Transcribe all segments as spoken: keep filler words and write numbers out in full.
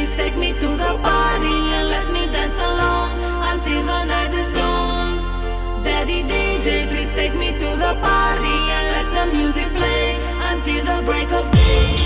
please take me to the party and let me dance alone until the night is gone. Daddy D J, please take me to the party and let the music play until the break of day.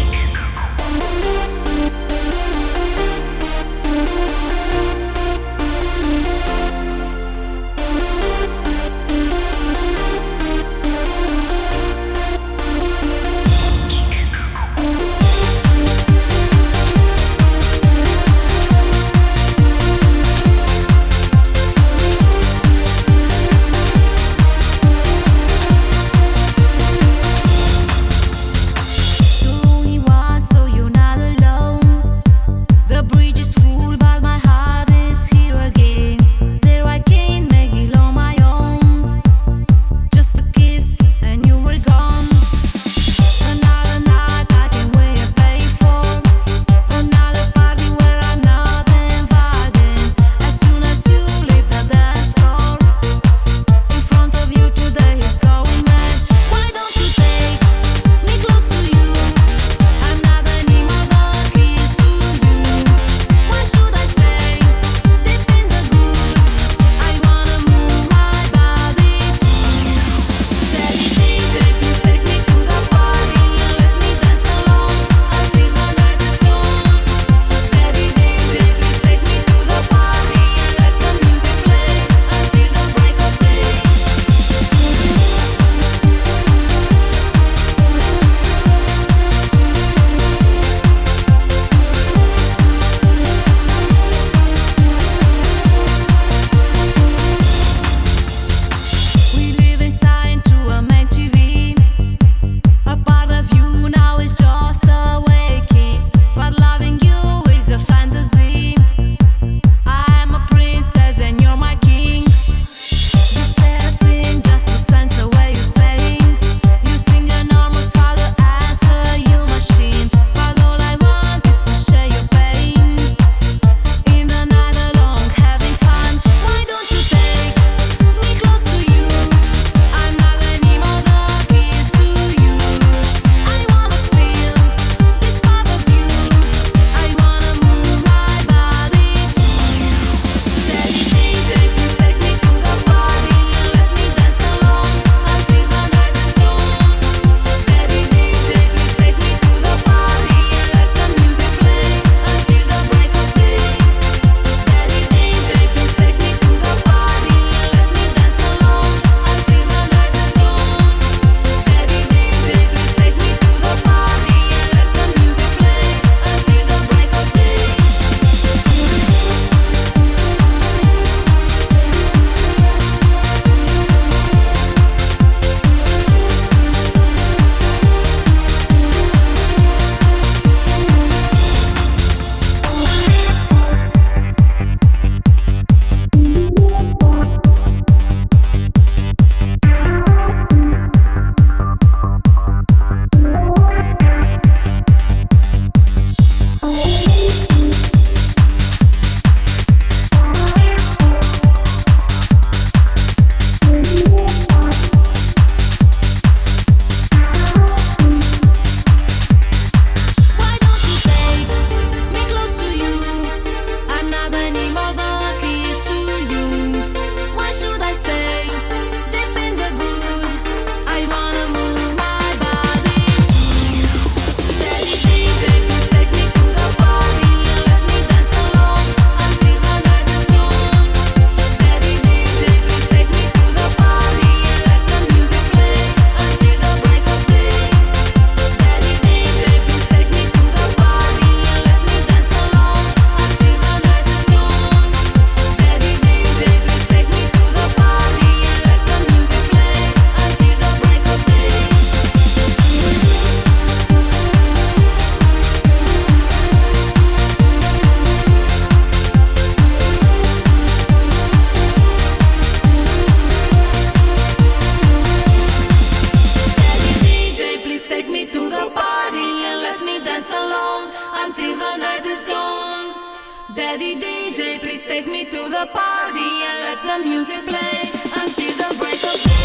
Daddy D J, please take me to the party and let the music play until the break of day.